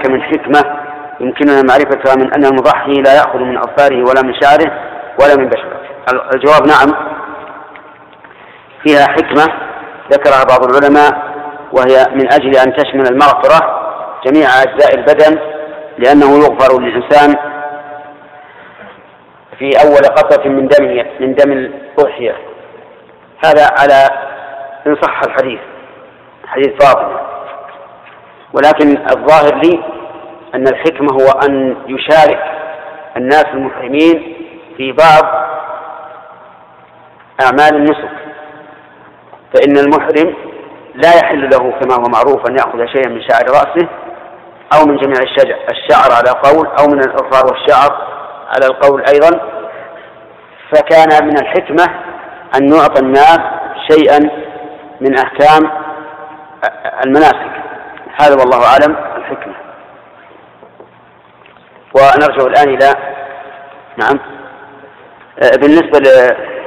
من حكمة يمكننا معرفتها من أن المضحي لا يأخذ من أظفاره ولا من شعره ولا من بشرته؟ الجواب نعم، فيها حكمة ذكرها بعض العلماء، وهي من أجل أن تشمل المغفرة جميع أجزاء البدن، لأنه يغفر للإنسان في أول قطرة من دم الأضحية. هذا على إن صح الحديث، حديث فاطمة. ولكن الظاهر لي أن الحكمة هو أن يشارك الناس المحرمين في بعض أعمال النسك، فإن المحرم لا يحل له كما هو معروف أن يأخذ شيئا من شعر رأسه أو من جميع الشعر على قول، أو من الأظفار والشعر على القول أيضا. فكان من الحكمة أن يعطى الناس شيئا من أحكام المناسك. هذا والله أعلم الحكمة. ونرجع الآن إلى بالنسبة